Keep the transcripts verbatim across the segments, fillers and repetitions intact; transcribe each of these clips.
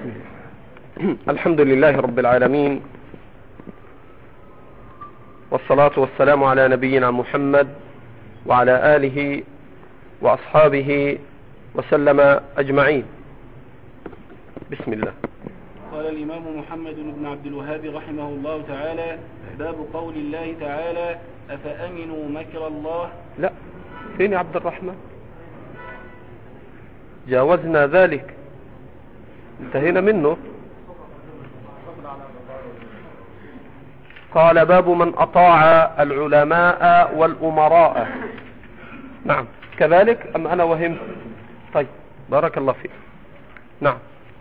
الحمد لله رب العالمين، والصلاة والسلام على نبينا محمد وعلى آله وأصحابه وسلم أجمعين. بسم الله. قال الإمام محمد بن عبد الوهاب رحمه الله تعالى: باب قول الله تعالى: أفأمنوا مكر الله. لا، فين يا عبد الرحمن؟ جاوزنا ذلك، انتهينا منه. قال: باب من أطاع العلماء والأمراء. نعم، كذلك أم أنا وهمت؟ طيب، بارك الله فيك. نعم.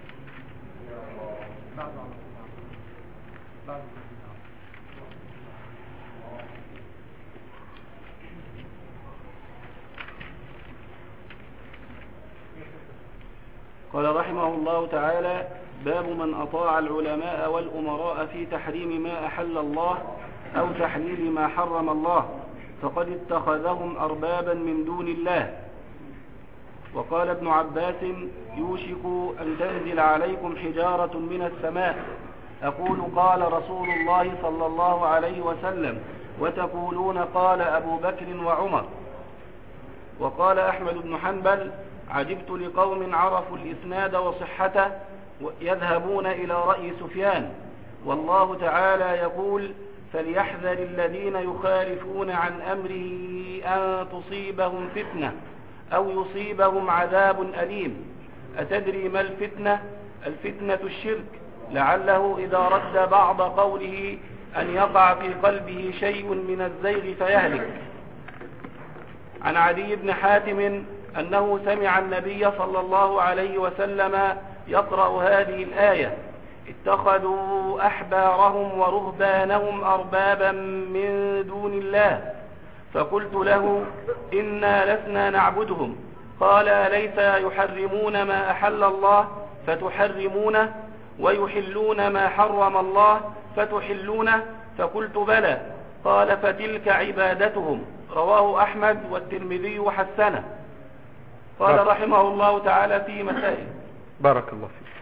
قال رحمه الله تعالى: باب من أطاع العلماء والأمراء في تحريم ما أحل الله أو تحليل ما حرم الله فقد اتخذهم أربابا من دون الله. وقال ابن عباس: يوشك أن تنزل عليكم حجارة من السماء، أقول قال رسول الله صلى الله عليه وسلم، وتقولون قال أبو بكر وعمر. وقال أحمد بن حنبل: عجبت لقوم عرفوا الإسناد وصحته يذهبون إلى رأي سفيان، والله تعالى يقول: فليحذر الذين يخالفون عن أمره أن تصيبهم فتنة أو يصيبهم عذاب أليم. أتدري ما الفتنة؟ الفتنة الشرك، لعله إذا رد بعض قوله أن يقع في قلبه شيء من الزيغ فيهلك. عن عدي بن حاتم أنه سمع النبي صلى الله عليه وسلم يقرأ هذه الآية: اتخذوا أحبارهم ورهبانهم أربابا من دون الله. فقلت له: إنا لسنا نعبدهم. قال: أليس يحرمون ما أحل الله فتحرمونه ويحلون ما حرم الله فتحلونه؟ فقلت: بلى. قال: فتلك عبادتهم. رواه أحمد والترمذي وحسنه. قال رحمه الله تعالى في مسائل. بارك الله فيك.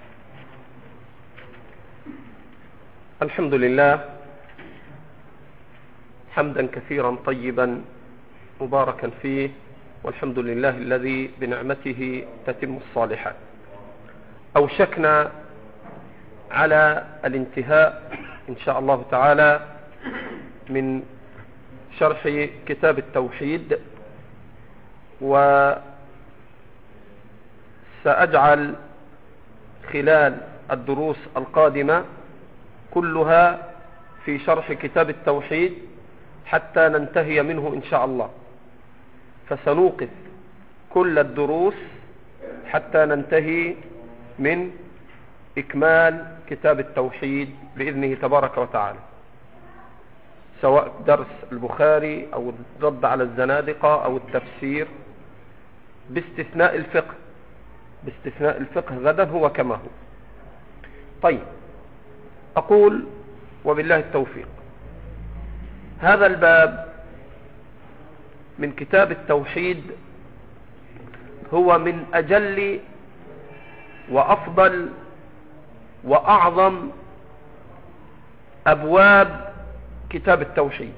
الحمد لله حمدا كثيرا طيبا مباركا فيه، والحمد لله الذي بنعمته تتم الصالحات. أوشكنا على الانتهاء إن شاء الله تعالى من شرح كتاب التوحيد، وسأجعل خلال الدروس القادمة كلها في شرح كتاب التوحيد حتى ننتهي منه إن شاء الله، فسنوقف كل الدروس حتى ننتهي من إكمال كتاب التوحيد بإذنه تبارك وتعالى، سواء درس البخاري أو الرد على الزنادقة أو التفسير، باستثناء الفقه. باستثناء الفقه غدا هو كما هو. طيب، أقول وبالله التوفيق. هذا الباب من كتاب التوحيد هو من أجل وأفضل وأعظم أبواب كتاب التوحيد.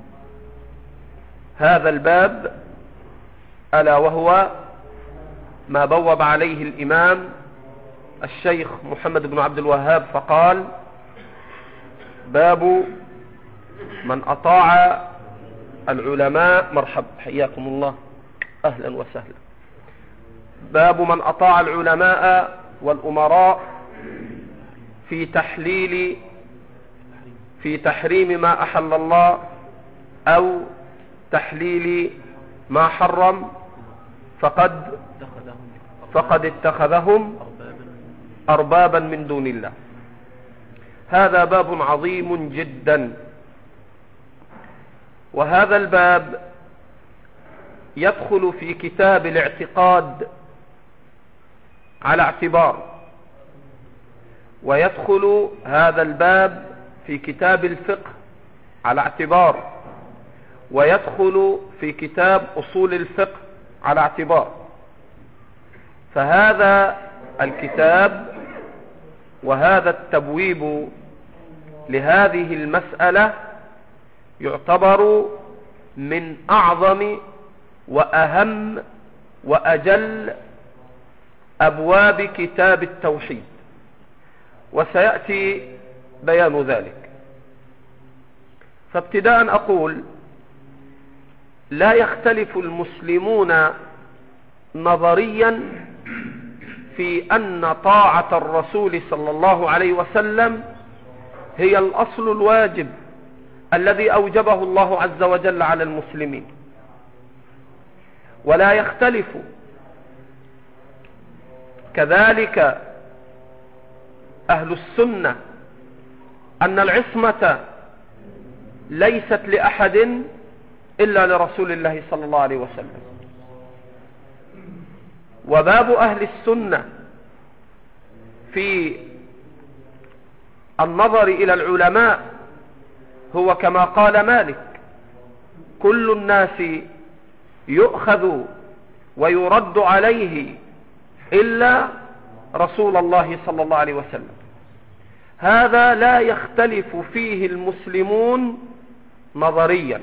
هذا الباب ألا وهو ما بوب عليه الإمام الشيخ محمد بن عبد الوهاب فقال: باب من أطاع العلماء. مرحب، حياكم الله، أهلا وسهلا. باب من أطاع العلماء والأمراء في تحليل في تحريم ما أحل الله أو تحليل ما حرم فقد فقد اتخذهم أربابا من دون الله. هذا باب عظيم جدا، وهذا الباب يدخل في كتاب الاعتقاد على اعتبار، ويدخل هذا الباب في كتاب الفقه على اعتبار، ويدخل في كتاب أصول الفقه على اعتبار. فهذا الكتاب وهذا التبويب لهذه المسألة يعتبر من أعظم وأهم وأجل أبواب كتاب التوحيد، وسيأتي بيان ذلك. فابتداء أقول: لا يختلف المسلمون نظريا في أن طاعة الرسول صلى الله عليه وسلم هي الأصل الواجب الذي أوجبه الله عز وجل على المسلمين، ولا يختلف كذلك أهل السنة أن العصمة ليست لأحد إلا لرسول الله صلى الله عليه وسلم. وباب أهل السنة في النظر إلى العلماء هو كما قال مالك: كل الناس يؤخذ ويرد عليه إلا رسول الله صلى الله عليه وسلم. هذا لا يختلف فيه المسلمون نظريا،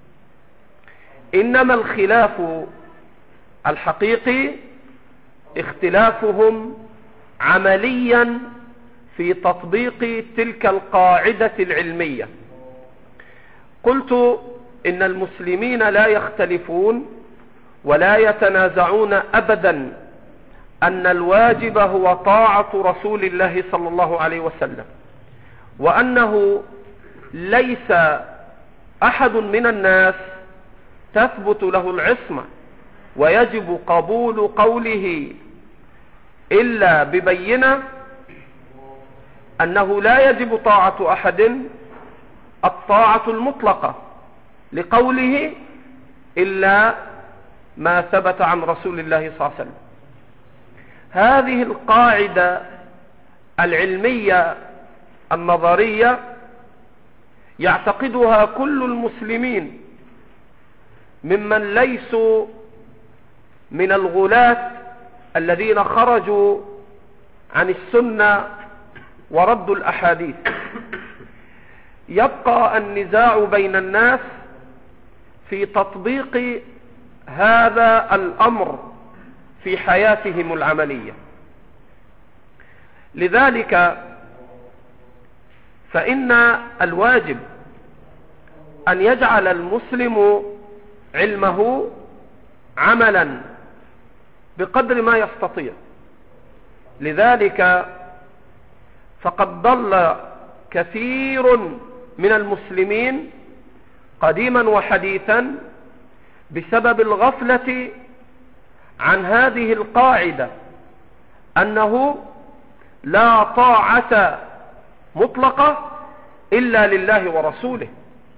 إنما الخلاف الحقيقي اختلافهم عمليا في تطبيق تلك القاعدة العلمية. قلت إن المسلمين لا يختلفون ولا يتنازعون أبدا أن الواجب هو طاعة رسول الله صلى الله عليه وسلم، وأنه ليس أحد من الناس تثبت له العصمة ويجب قبول قوله إلا ببينة أنه لا يجب طاعة أحد الطاعة المطلقة لقوله إلا ما ثبت عن رسول الله صلى الله عليه وسلم. هذه القاعدة العلمية النظرية يعتقدها كل المسلمين ممن ليسوا من الغلاة الذين خرجوا عن السنة وردوا الأحاديث. يبقى النزاع بين الناس في تطبيق هذا الأمر في حياتهم العملية. لذلك فإن الواجب أن يجعل المسلم علمه عملا بقدر ما يستطيع. لذلك فقد ضل كثير من المسلمين قديما وحديثا بسبب الغفلة عن هذه القاعدة، أنه لا طاعة مطلقة إلا لله ورسوله.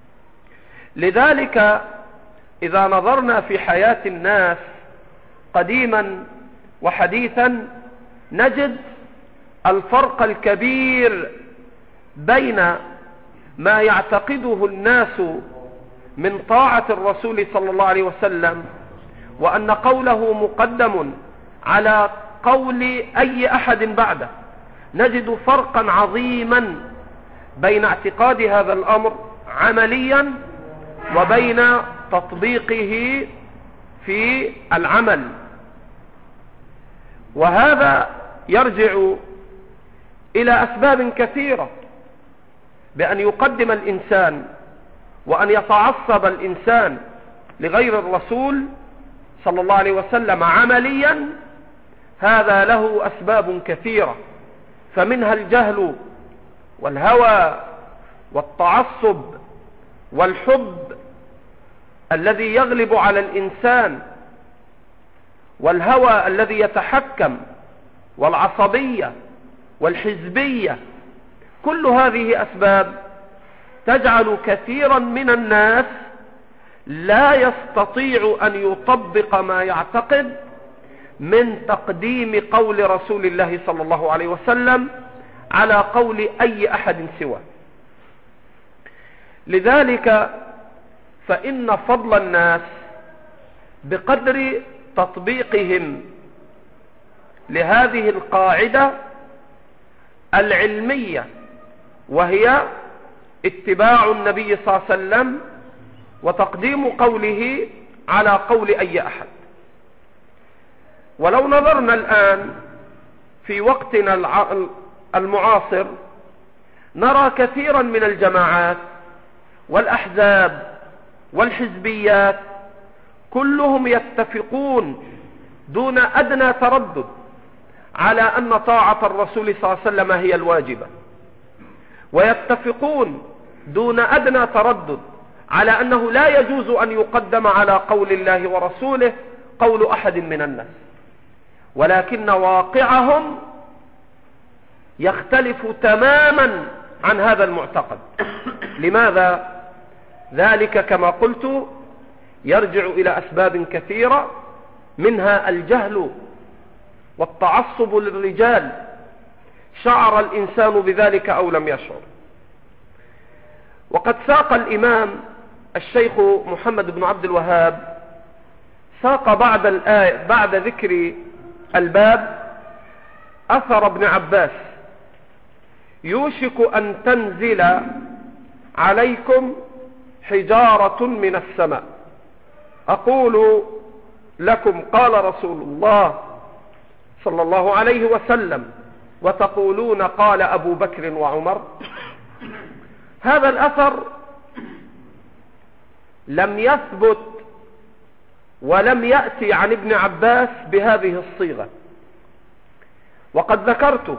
لذلك إذا نظرنا في حياة الناس قديما وحديثا نجد الفرق الكبير بين ما يعتقده الناس من طاعة الرسول صلى الله عليه وسلم، وأن قوله مقدم على قول أي أحد بعده. نجد فرقا عظيما بين اعتقاد هذا الأمر عمليا وبين تطبيقه في العمل. وهذا يرجع إلى أسباب كثيرة، بأن يقدم الإنسان وأن يتعصب الإنسان لغير الرسول صلى الله عليه وسلم عمليا. هذا له أسباب كثيرة، فمنها الجهل والهوى والتعصب والحب الذي يغلب على الإنسان، والهوى الذي يتحكم، والعصبية والحزبية. كل هذه أسباب تجعل كثيرا من الناس لا يستطيع أن يطبق ما يعتقد من تقديم قول رسول الله صلى الله عليه وسلم على قول أي أحد سواه. لذلك فإن فضل الناس بقدر تطبيقهم لهذه القاعدة العلمية، وهي اتباع النبي صلى الله عليه وسلم وتقديم قوله على قول أي أحد. ولو نظرنا الآن في وقتنا المعاصر نرى كثيرا من الجماعات والأحزاب والحزبيات كلهم يتفقون دون أدنى تردد على أن طاعة الرسول صلى الله عليه وسلم هي الواجبة، ويتفقون دون أدنى تردد على أنه لا يجوز أن يقدم على قول الله ورسوله قول أحد من الناس، ولكن واقعهم يختلف تماما عن هذا المعتقد. لماذا؟ ذلك كما قلت يرجع إلى أسباب كثيرة، منها الجهل والتعصب للرجال، شعر الإنسان بذلك أو لم يشعر. وقد ساق الإمام الشيخ محمد بن عبد الوهاب ساق بعد الآية بعد ذكر الباب أثر ابن عباس: يوشك أن تنزل عليكم حجارة من السماء، أقول لكم قال رسول الله صلى الله عليه وسلم وتقولون قال أبو بكر وعمر. هذا الأثر لم يثبت ولم يأتي عن ابن عباس بهذه الصيغة، وقد ذكرت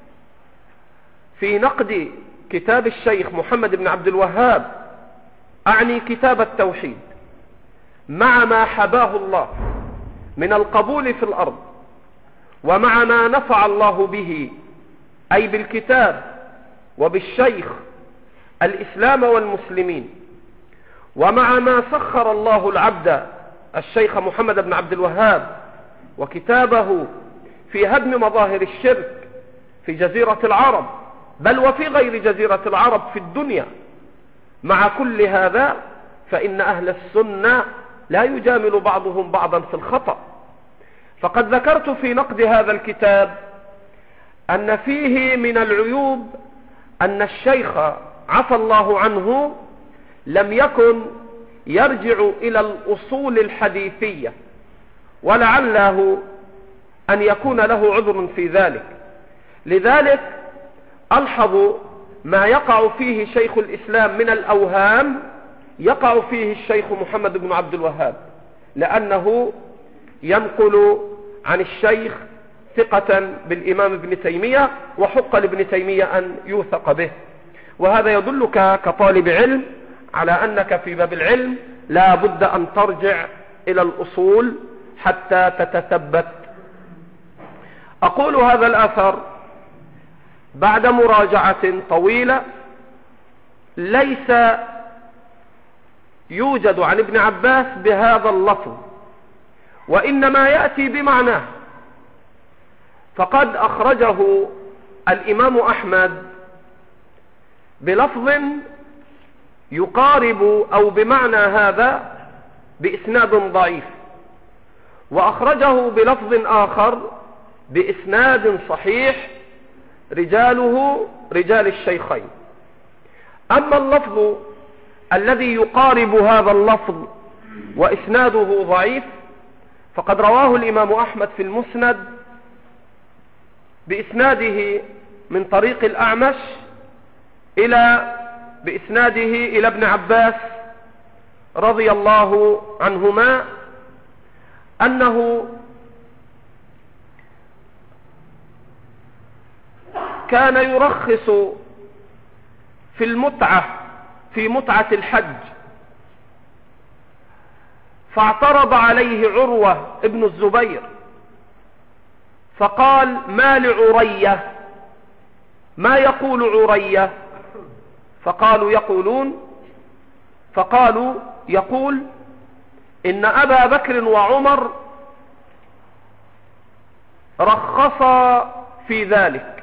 في نقد كتاب الشيخ محمد بن عبد الوهاب، أعني كتاب التوحيد، مع ما حباه الله من القبول في الأرض، ومع ما نفع الله به أي بالكتاب وبالشيخ الإسلام والمسلمين، ومع ما سخر الله العبد الشيخ محمد بن عبد الوهاب وكتابه في هدم مظاهر الشرك في جزيرة العرب، بل وفي غير جزيرة العرب في الدنيا. مع كل هذا فإن أهل السنة لا يجامل بعضهم بعضا في الخطأ. فقد ذكرت في نقد هذا الكتاب أن فيه من العيوب أن الشيخ عفى الله عنه لم يكن يرجع إلى الأصول الحديثية، ولعله أن يكون له عذر في ذلك. لذلك ألحظ ما يقع فيه شيخ الإسلام من الأوهام يقع فيه الشيخ محمد بن عبد الوهاب، لأنه ينقل عن الشيخ ثقة بالإمام ابن تيمية، وحق لابن تيمية أن يوثق به. وهذا يدلك كطالب علم على أنك في باب العلم لا بد أن ترجع إلى الأصول حتى تتثبت. أقول هذا الأثر بعد مراجعة طويلة ليس يوجد عن ابن عباس بهذا اللفظ، وإنما يأتي بمعناه. فقد أخرجه الإمام أحمد بلفظ يقارب أو بمعنى هذا بإسناد ضعيف، وأخرجه بلفظ آخر بإسناد صحيح رجاله رجال الشيخين. أما اللفظ الذي يقارب هذا اللفظ وإسناده ضعيف فقد رواه الإمام أحمد في المسند بإسناده من طريق الأعمش إلى بإسناده إلى ابن عباس رضي الله عنهما أنه كان يرخص في المتعة في متعة الحج، فاعترض عليه عروة ابن الزبير فقال: ما لعرية؟ ما يقول عرية؟ فقالوا يقولون فقالوا يقول إن أبا بكر وعمر رخصا في ذلك،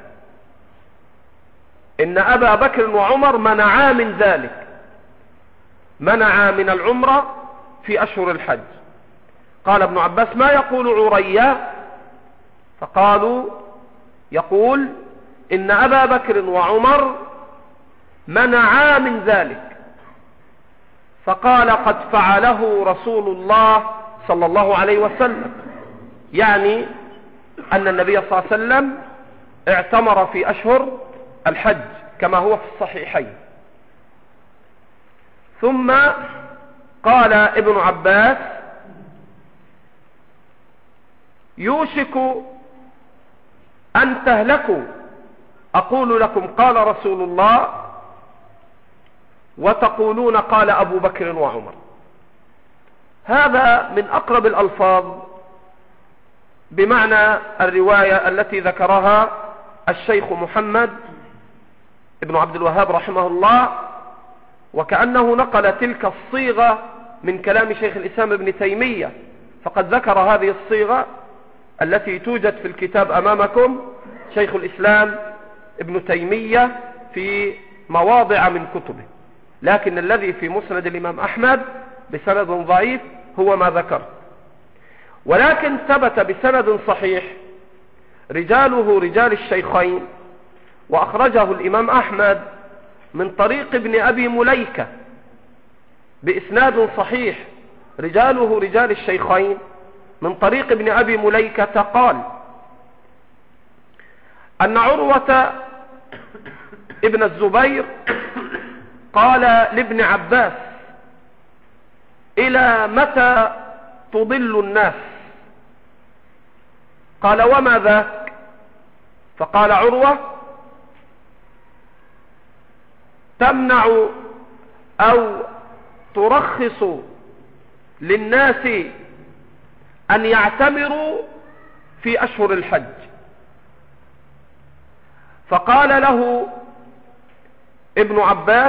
إن أبا بكر وعمر منعا من ذلك، منعا من العمرة في أشهر الحج. قال ابن عباس: ما يقول عرية؟ فقالوا يقول إن أبا بكر وعمر منعا من ذلك، فقال قد فعله رسول الله صلى الله عليه وسلم، يعني أن النبي صلى الله عليه وسلم اعتمر في أشهر الحج كما هو في الصحيحين. ثم قال ابن عباس يوشك أن تهلكوا، أقول لكم قال رسول الله وتقولون قال أبو بكر وعمر. هذا من أقرب الألفاظ بمعنى الرواية التي ذكرها الشيخ محمد ابن عبد الوهاب رحمه الله، وكأنه نقل تلك الصيغة من كلام شيخ الإسلام ابن تيمية، فقد ذكر هذه الصيغة التي توجد في الكتاب أمامكم شيخ الإسلام ابن تيمية في مواضع من كتبه، لكن الذي في مسند الإمام أحمد بسند ضعيف هو ما ذكر. ولكن ثبت بسند صحيح رجاله رجال الشيخين، وأخرجه الإمام أحمد من طريق ابن أبي مليكة بإسناد صحيح، رجاله رجال الشيخين من طريق ابن أبي مليكة قال أن عروة ابن الزبير قال لابن عباس إلى متى تضل الناس؟ قال وما ذاك؟ فقال عروة تمنع أو ترخص للناس أن يعتمروا في أشهر الحج. فقال له ابن عباس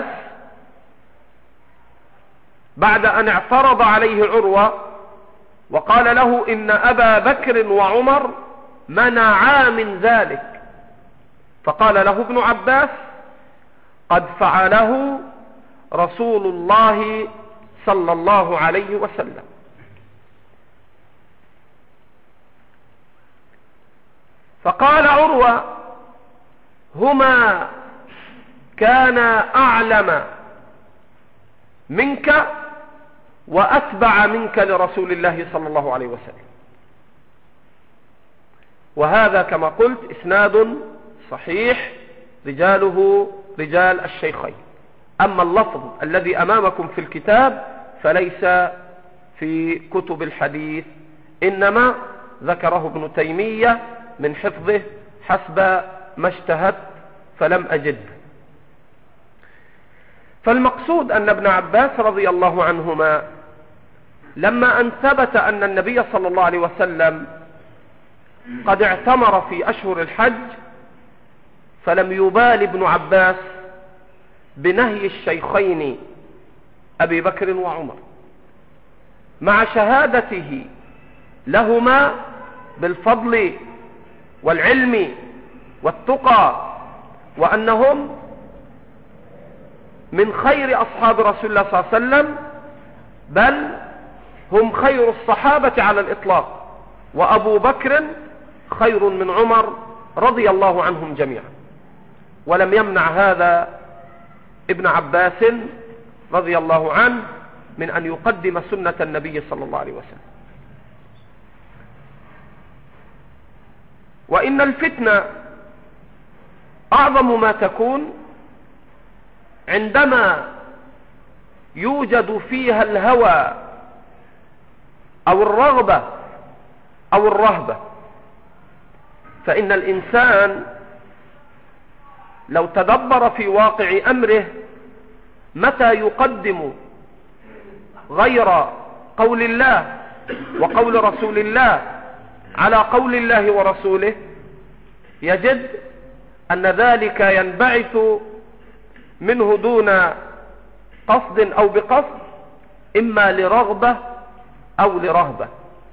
بعد أن اعترض عليه عروة وقال له إن أبا بكر وعمر منعا من ذلك، فقال له ابن عباس قد فعله رسول الله صلى الله عليه وسلم. فقال عروة هما كان أعلم منك وأتبع منك لرسول الله صلى الله عليه وسلم. وهذا كما قلت إسناد صحيح رجاله رجال الشيخين. أما اللفظ الذي أمامكم في الكتاب فليس في كتب الحديث، إنما ذكره ابن تيمية من حفظه حسب ما اشتهت فلم أجد. فالمقصود أن ابن عباس رضي الله عنهما لما أن ثبت أن النبي صلى الله عليه وسلم قد اعتمر في أشهر الحج فلم يبال ابن عباس بنهي الشيخين أبي بكر وعمر مع شهادته لهما بالفضل والعلم والتقى، وأنهم من خير أصحاب رسول الله صلى الله عليه وسلم، بل هم خير الصحابة على الإطلاق، وأبو بكر خير من عمر رضي الله عنهم جميعا. ولم يمنع هذا ابن عباس رضي الله عنه من أن يقدم سنة النبي صلى الله عليه وسلم. وإن الفتنة أعظم ما تكون عندما يوجد فيها الهوى أو الرغبة أو الرهبة. فإن الإنسان لو تدبر في واقع أمره متى يقدم غير قول الله وقول رسول الله على قول الله ورسوله، يجد أن ذلك ينبعث منه دون قصد أو بقصد، إما لرغبة أو لرهبة.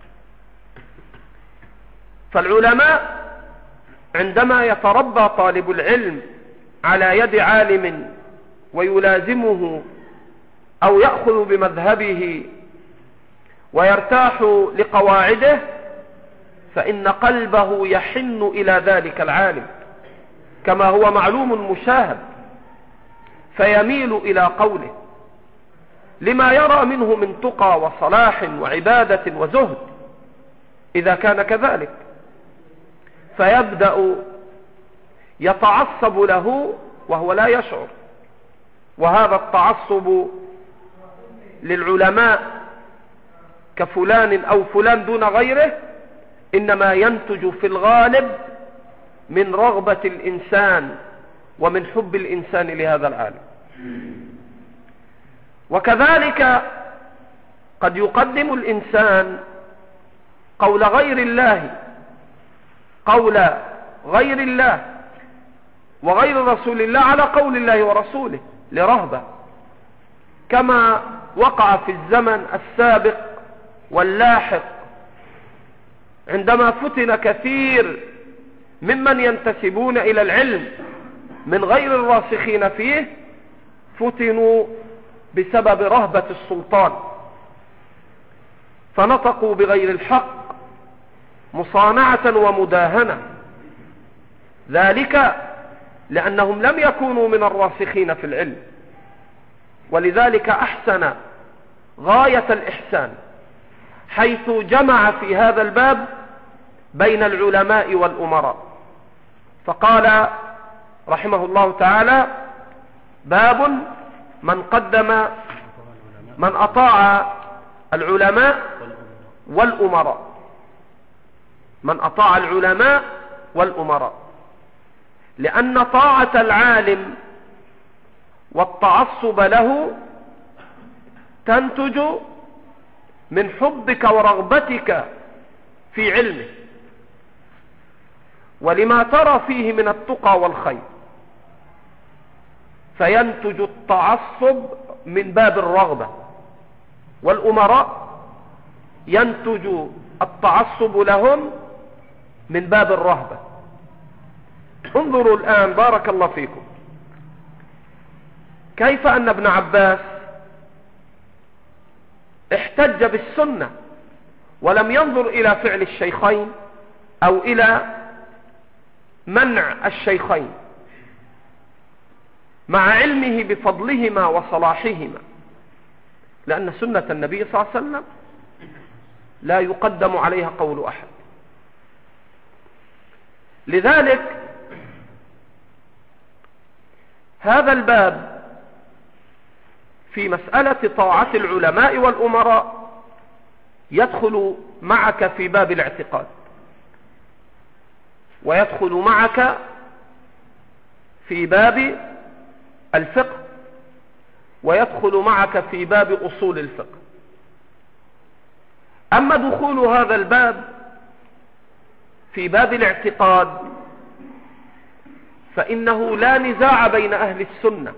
فالعلماء عندما يتربى طالب العلم على يد عالم ويلازمه أو يأخذ بمذهبه ويرتاح لقواعده، فإن قلبه يحن إلى ذلك العالم، كما هو معلوم مشاهد، فيميل إلى قوله لما يرى منه من تقى وصلاح وعبادة وزهد إذا كان كذلك، فيبدأ يتعصب له وهو لا يشعر. وهذا التعصب للعلماء كفلان أو فلان دون غيره إنما ينتج في الغالب من رغبة الإنسان ومن حب الإنسان لهذا العالم. وكذلك قد يقدم الإنسان قول غير الله قول غير الله وغير رسول الله على قول الله ورسوله لرهبة، كما وقع في الزمن السابق واللاحق عندما فتن كثير ممن ينتسبون إلى العلم من غير الراسخين فيه، فتنوا بسبب رهبة السلطان فنطقوا بغير الحق مصانعة ومداهنة، ذلك لأنهم لم يكونوا من الراسخين في العلم. ولذلك أحسن غاية الإحسان حيث جمع في هذا الباب بين العلماء والأمراء، فقال رحمه الله تعالى: باب من قدم من أطاع العلماء والأمراء، من أطاع العلماء والأمراء، لأن طاعة العالم والتعصب له تنتج من حبك ورغبتك في علمه ولما ترى فيه من التقى والخير، فينتج التعصب من باب الرغبة، والأمراء ينتج التعصب لهم من باب الرهبة. انظروا الآن بارك الله فيكم كيف أن ابن عباس احتج بالسنة ولم ينظر إلى فعل الشيخين أو إلى منع الشيخين مع علمه بفضلهما وصلاحهما، لأن سنة النبي صلى الله عليه وسلم لا يقدم عليها قول أحد. لذلك هذا الباب في مسألة طاعة العلماء والأمراء يدخل معك في باب الاعتقاد، ويدخل معك في باب الفقه، ويدخل معك في باب أصول الفقه. أما دخول هذا الباب في باب الاعتقاد فإنه لا نزاع بين أهل السنة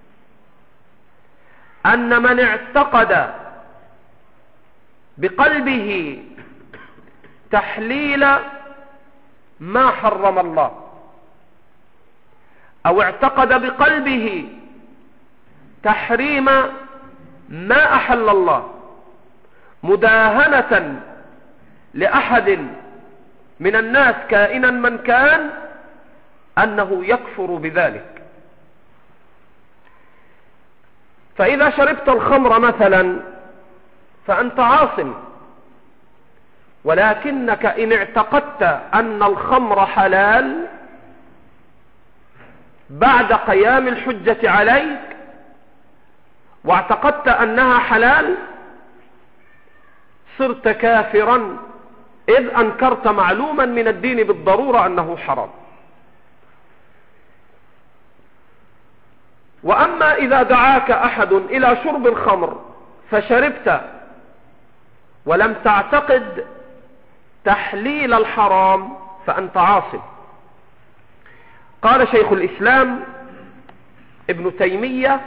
أن من اعتقد بقلبه تحليل ما حرم الله، أو اعتقد بقلبه تحريم ما أحل الله مداهنة لأحد من الناس كائنا من كان، أنه يكفر بذلك. فإذا شربت الخمر مثلا فأنت عاصم، ولكنك إن اعتقدت أن الخمر حلال بعد قيام الحجة عليك واعتقدت أنها حلال صرت كافرا، إذ أنكرت معلوما من الدين بالضرورة أنه حرام. وأما إذا دعاك أحد إلى شرب الخمر فشربت ولم تعتقد تحليل الحرام فأنت عاصم. قال شيخ الإسلام ابن تيمية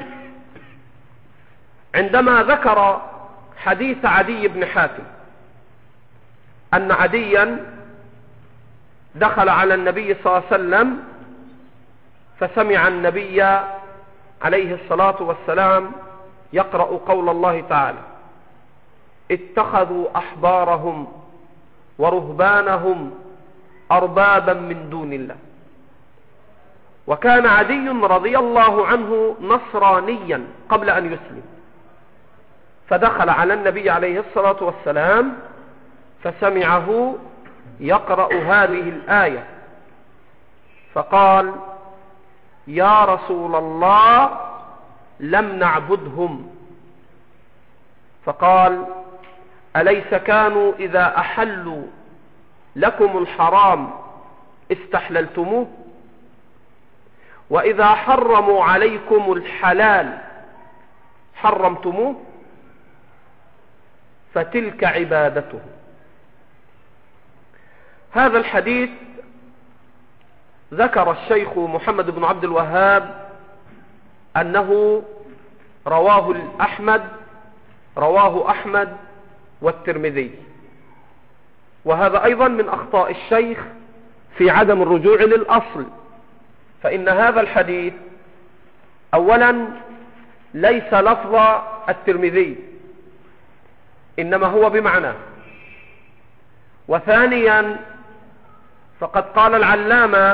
عندما ذكر حديث عدي بن حاتم أن عديا دخل على النبي صلى الله عليه وسلم فسمع النبي عليه الصلاة والسلام يقرأ قول الله تعالى: اتخذوا أحبارهم ورهبانهم أربابا من دون الله وكان عدي رضي الله عنه نصرانيا قبل أن يسلم، فدخل على النبي عليه الصلاة والسلام فسمعه يقرأ هذه الآية، فقال: يا رسول الله لم نعبدهم. فقال: أليس كانوا إذا أحلوا لكم الحرام استحللتموه، وإذا حرموا عليكم الحلال حرمتموه؟ فتلك عبادته. هذا الحديث ذكر الشيخ محمد بن عبد الوهاب أنه رواه أحمد رواه أحمد والترمذي، وهذا أيضا من أخطاء الشيخ في عدم الرجوع للأصل، فإن هذا الحديث أولا ليس لفظ الترمذي، إنما هو بمعنى. وثانيا فقد قال العلامة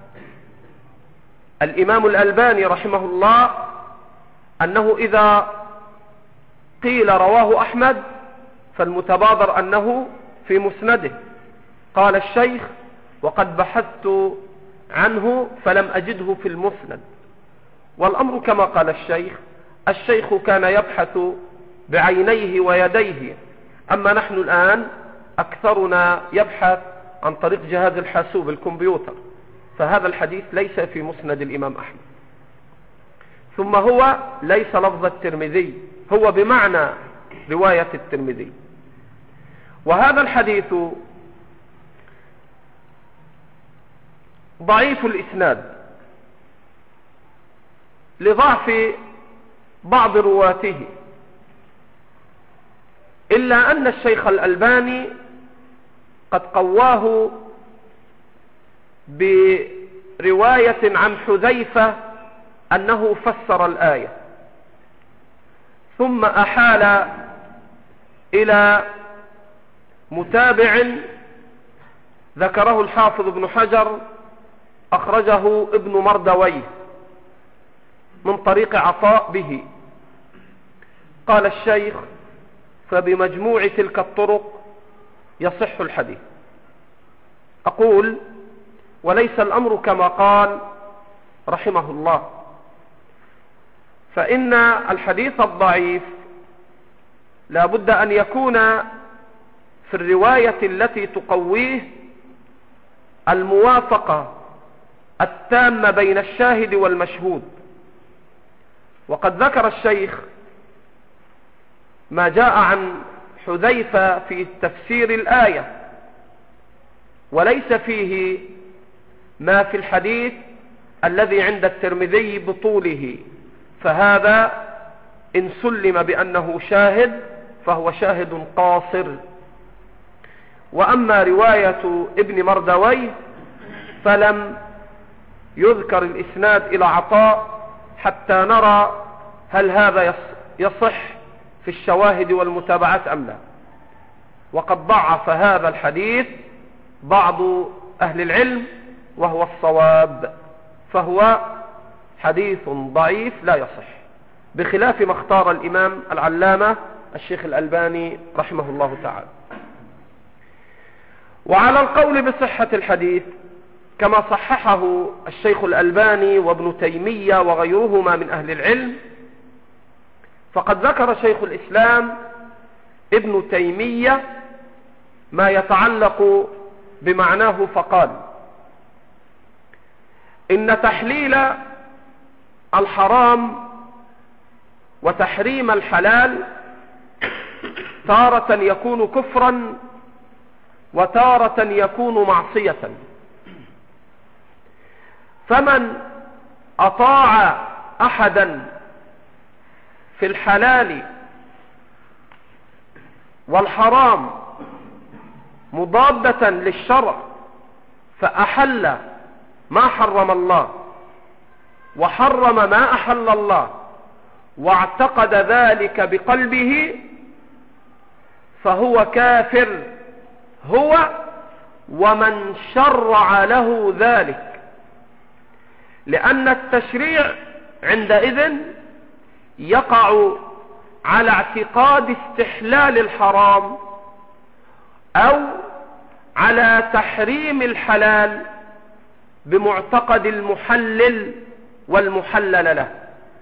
الإمام الألباني رحمه الله أنه إذا قيل رواه أحمد فالمتبادر أنه في مسنده. قال الشيخ: وقد بحثت عنه فلم أجده في المسند. والأمر كما قال الشيخ، الشيخ كان يبحث بعينيه ويديه، أما نحن الآن أكثرنا يبحث عن طريق جهاز الحاسوب الكمبيوتر، فهذا الحديث ليس في مسند الإمام أحمد. ثم هو ليس لفظ الترمذي، هو بمعنى رواية الترمذي. وهذا الحديث ضعيف الإسناد لضعف بعض رواته، إلا أن الشيخ الألباني قد قواه برواية عن حذيفة أنه فسر الآية، ثم أحال إلى متابع ذكره الحافظ ابن حجر أخرجه ابن مردويه من طريق عطاء به. قال الشيخ: فبمجموع تلك الطرق يصح الحديث. أقول: وليس الأمر كما قال رحمه الله، فإن الحديث الضعيف لا بد أن يكون في الرواية التي تقويه الموافقة التامة بين الشاهد والمشهود. وقد ذكر الشيخ ما جاء عن حذيفة في تفسير الآية، وليس فيه ما في الحديث الذي عند الترمذي بطوله، فهذا إن سلم بأنه شاهد فهو شاهد قاصر. وأما رواية ابن مردويه فلم يذكر الإسناد إلى عطاء حتى نرى هل هذا يصح في الشواهد والمتابعات أم لا. وقد ضعف هذا الحديث بعض أهل العلم وهو الصواب، فهو حديث ضعيف لا يصح، بخلاف ما اختار الإمام العلامة الشيخ الألباني رحمه الله تعالى. وعلى القول بصحة الحديث كما صححه الشيخ الألباني وابن تيمية وغيرهما من أهل العلم، فقد ذكر شيخ الإسلام ابن تيمية ما يتعلق بمعناه، فقال: إن تحليل الحرام وتحريم الحلال تارة يكون كفرا وتارة يكون معصية، فمن أطاع أحدا في الحلال والحرام مضادة للشرع فأحل ما حرم الله وحرم ما أحل الله واعتقد ذلك بقلبه فهو كافر، هو ومن شرع له ذلك، لأن التشريع عندئذ يقع على اعتقاد استحلال الحرام أو على تحريم الحلال بمعتقد المحلل والمحلل له.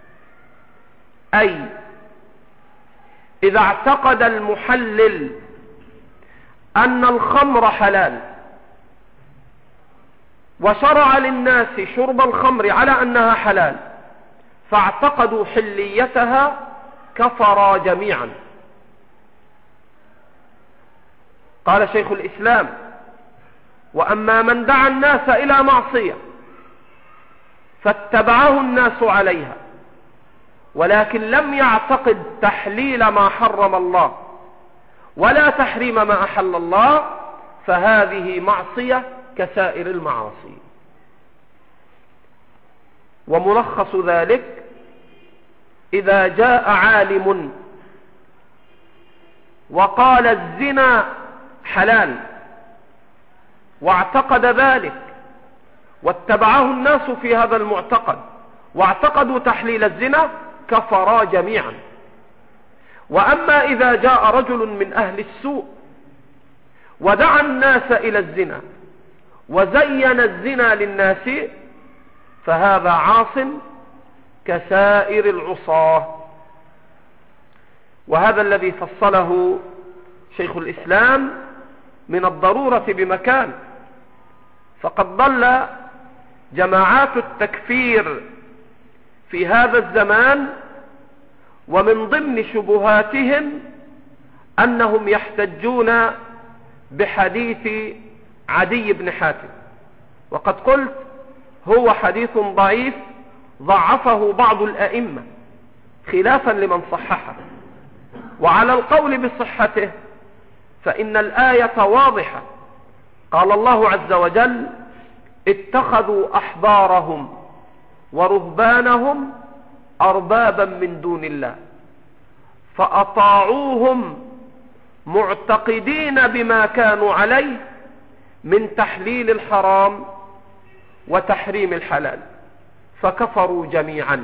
أي إذا اعتقد المحلل أن الخمر حلال وشرع للناس شرب الخمر على أنها حلال فاعتقدوا حليتها كفرا جميعا. قال شيخ الإسلام: وأما من دعا الناس إلى معصية فاتبعه الناس عليها ولكن لم يعتقد تحليل ما حرم الله ولا تحريم ما أحل الله فهذه معصية كسائر المعاصي. وملخص ذلك: إذا جاء عالم وقال الزنا حلال واعتقد ذلك واتبعه الناس في هذا المعتقد واعتقدوا تحليل الزنا كفرا جميعا. وأما إذا جاء رجل من أهل السوء ودعا الناس إلى الزنا وزين الزنا للناس فهذا عاص كسائر العصاة. وهذا الذي فصله شيخ الإسلام من الضرورة بمكان، فقد ضل جماعات التكفير في هذا الزمان ومن ضمن شبهاتهم أنهم يحتجون بحديث عدي بن حاتم، وقد قلت هو حديث ضعيف ضعفه بعض الأئمة خلافا لمن صححه. وعلى القول بصحته فإن الآية واضحة، قال الله عز وجل: اتخذوا أحبارهم ورهبانهم أربابا من دون الله فأطاعوهم معتقدين بما كانوا عليه من تحليل الحرام وتحريم الحلال فكفروا جميعا.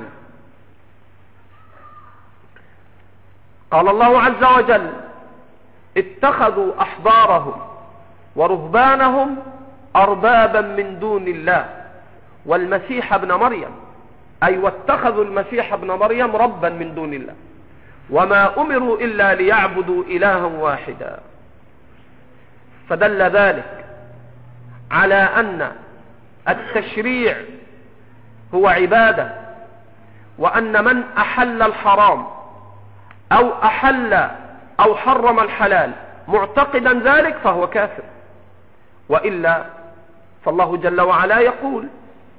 قال الله عز وجل: اتخذوا أحبارهم ورهبانهم أربابا من دون الله والمسيح ابن مريم، أي واتخذوا المسيح ابن مريم ربا من دون الله وما أمروا إلا ليعبدوا إلها واحدا. فدل ذلك على أن التشريع هو عبادة، وأن من أحل الحرام أو أحل أو حرم الحلال معتقدا ذلك فهو كافر. وإلا فالله جل وعلا يقول: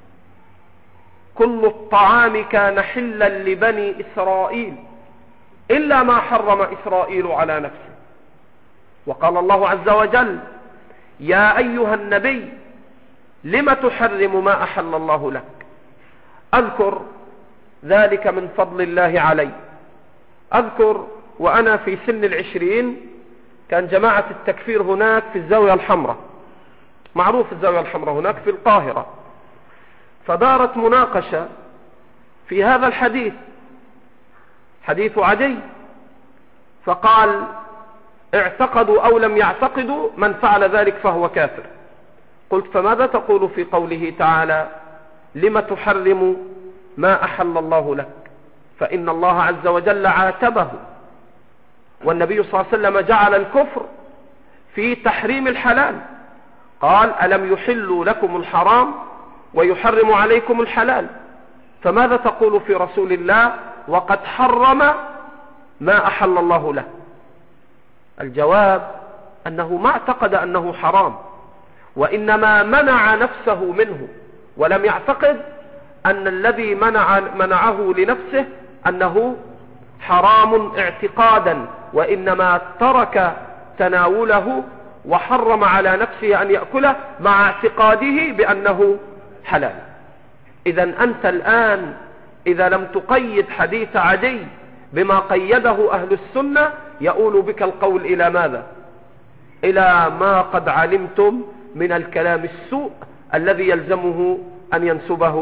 كل الطعام كان حلا لبني إسرائيل إلا ما حرم إسرائيل على نفسه. وقال الله عز وجل: يا أيها النبي لم تحرم ما أحل الله لك. أذكر ذلك من فضل الله علي. أذكر وأنا في سن العشرين كان جماعة التكفير هناك في الزاوية الحمراء، معروف الزاوية الحمراء هناك في القاهرة، فدارت مناقشة في هذا الحديث، حديث عدي، فقال: اعتقدوا أو لم يعتقدوا من فعل ذلك فهو كافر. قلت: فماذا تقول في قوله تعالى: لم تحرم ما أحل الله لك؟ فإن الله عز وجل عاتبه، والنبي صلى الله عليه وسلم جعل الكفر في تحريم الحلال، قال: ألم يحلوا لكم الحرام ويحرم عليكم الحلال؟ فماذا تقول في رسول الله وقد حرم ما أحل الله له؟ الجواب أنه ما اعتقد أنه حرام، وإنما منع نفسه منه، ولم يعتقد أن الذي منع منعه لنفسه أنه حرام اعتقادا، وإنما ترك تناوله وحرم على نفسه أن يأكله مع اعتقاده بأنه حلال. إذا أنت الآن إذا لم تقيد حديث عدي بما قيده أهل السنة يؤول بك القول إلى ماذا؟ إلى ما قد علمتم من الكلام السوء الذي يلزمه أن ينسبه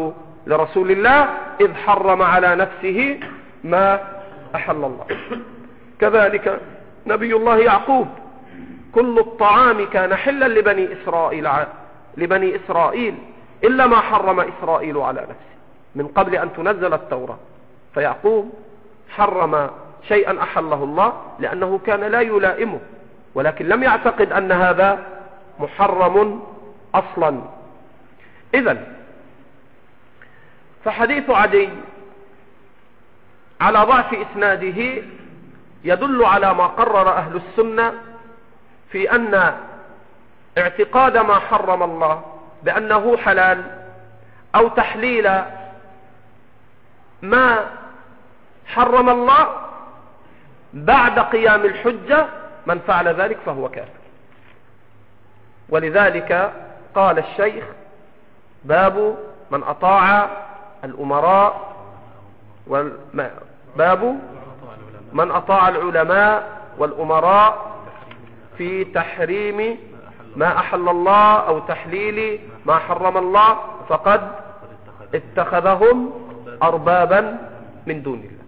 لرسول الله إذ حرم على نفسه ما أحل الله. كذلك نبي الله يعقوب كل الطعام كان حلا لبني إسرائيل لبني إسرائيل إلا ما حرم إسرائيل على نفسه من قبل أن تنزل التوراة. فيعقوب حرم شيئا أحله الله لأنه كان لا يلائمه، ولكن لم يعتقد أن هذا محرم أصلا. إذن فحديث عدي على ضعف إسناده يدل على ما قرر أهل السنة في أن اعتقاد ما حرم الله بأنه حلال أو تحليل ما حرم الله بعد قيام الحجة، من فعل ذلك فهو كافر. ولذلك قال الشيخ: باب من أطاع الأمراء والم... باب من أطاع العلماء والأمراء في تحريم ما أحل الله أو تحليل ما حرم الله فقد اتخذهم أربابا من دون الله.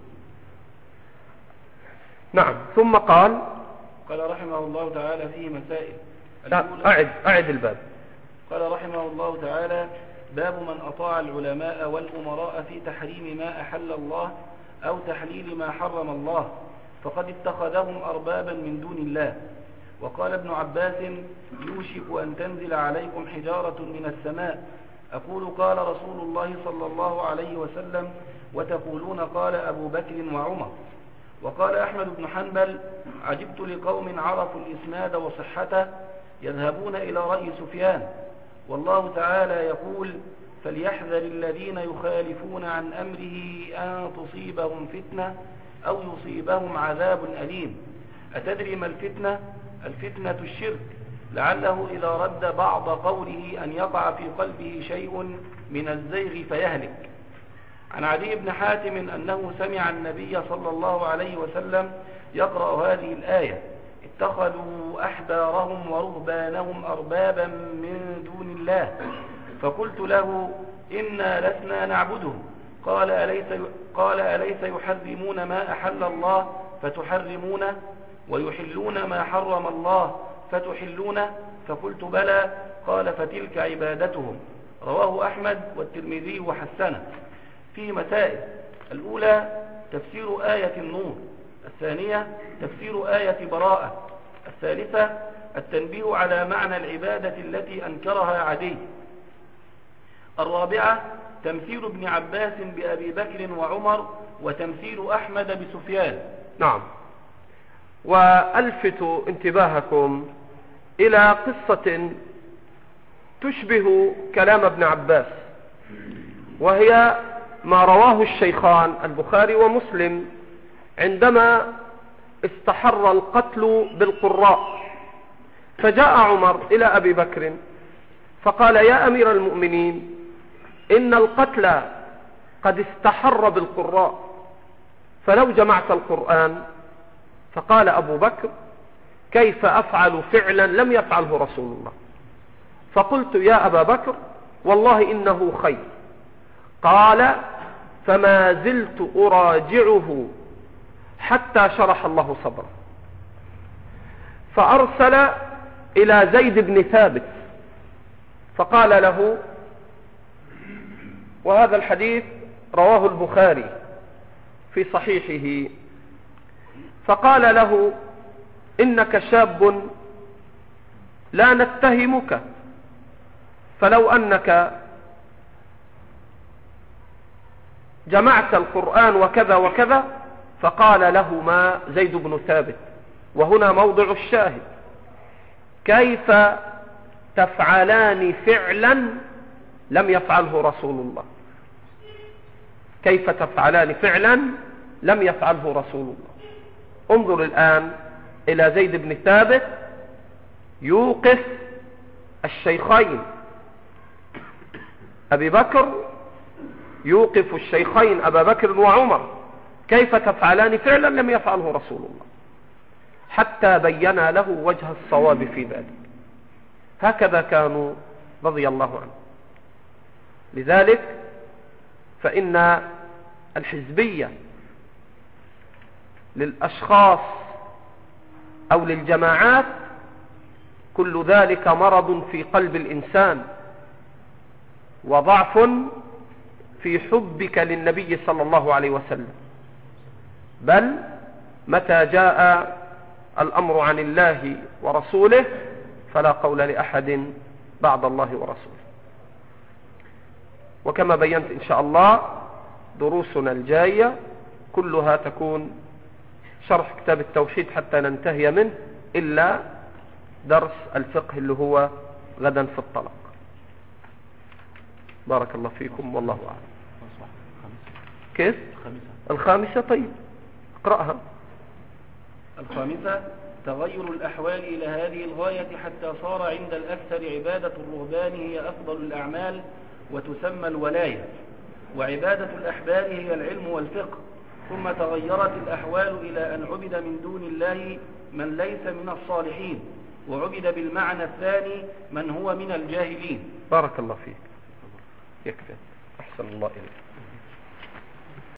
نعم. ثم قال قال رحمه الله تعالى فيه مسائل. لا أعد, أعد الباب. قال رحمه الله تعالى: باب من أطاع العلماء والأمراء في تحريم ما أحل الله أو تحليل ما حرم الله فقد اتخذهم أربابا من دون الله. وقال ابن عباس: يوشك أن تنزل عليكم حجارة من السماء، أقول قال رسول الله صلى الله عليه وسلم وتقولون قال أبو بكر وعمر. وقال أحمد بن حنبل: عجبت لقوم عرفوا الإسناد وصحته يذهبون إلى رأي سفيان، والله تعالى يقول: فليحذر الذين يخالفون عن أمره أن تصيبهم فتنة أو يصيبهم عذاب أليم. أتدري ما الفتنة؟ الفتنة الشرك، لعله إذا رد بعض قوله أن يقع في قلبه شيء من الزيغ فيهلك. عن عدي بن حاتم أنه سمع النبي صلى الله عليه وسلم يقرأ هذه الآية: اتخذوا أحبارهم ورهبانهم أربابا من دون الله. فقلت له: إنا لسنا نعبدهم. قال أليس, قال أليس يحرمون ما أحل الله فتحرمونه ويحلون ما حرم الله فتحلونه؟ فقلت: بلى. قال: فتلك عبادتهم. رواه أحمد والترمذي وحسنه. فيه مسائل: الأولى تفسير آية النور، الثانية تفسير آية براءة، الثالثة التنبيه على معنى العبادة التي أنكرها عدي، الرابعة تمثيل ابن عباس بأبي بكر وعمر وتمثيل أحمد بسفيان. نعم. وألفت انتباهكم إلى قصة تشبه كلام ابن عباس، وهي ما رواه الشيخان البخاري ومسلم عندما استحر القتل بالقراء، فجاء عمر إلى أبي بكر فقال: يا أمير المؤمنين، إن القتل قد استحر بالقراء، فلو جمعت القرآن. فقال أبو بكر: كيف أفعل فعلا لم يفعله رسول الله؟ فقلت: يا أبا بكر، والله إنه خير. قال: فما زلت أراجعه حتى شرح الله صدره. فأرسل إلى زيد بن ثابت فقال له، وهذا الحديث رواه البخاري في صحيحه، فقال له: إنك شاب لا نتهمك، فلو أنك جمعت القرآن وكذا وكذا. فقال لهما زيد بن ثابت، وهنا موضع الشاهد: كيف تفعلان فعلا لم يفعله رسول الله؟ كيف تفعلان فعلا لم يفعله رسول الله؟ انظر الآن إلى زيد بن ثابت يوقف الشيخين أبي بكر، يوقف الشيخين أبا بكر وعمر: كيف تفعلان فعلا لم يفعله رسول الله؟ حتى بينا له وجه الصواب في ذلك. هكذا كانوا رضي الله عنه. لذلك فإن الحزبية للأشخاص أو للجماعات كل ذلك مرض في قلب الإنسان وضعف في حبك للنبي صلى الله عليه وسلم. بل متى جاء الأمر عن الله ورسوله فلا قول لأحد بعد الله ورسوله. وكما بينت إن شاء الله دروسنا الجاية كلها تكون شرح كتاب التوحيد حتى ننتهي منه، إلا درس الفقه اللي هو غدا في الطلاق. بارك الله فيكم والله أعلم. كيف؟ الخامسة. طيب اقرأها. الخامسة: تغير الأحوال إلى هذه الغاية حتى صار عند الأكثر عبادة الرهبان هي أفضل الأعمال وتسمى الولاية، وعبادة الأحبار هي العلم والفقه، ثم تغيرت الأحوال إلى أن عبد من دون الله من ليس من الصالحين، وعبد بالمعنى الثاني من هو من الجاهلين. بارك الله فيك. يكفي. أحسن الله إليك.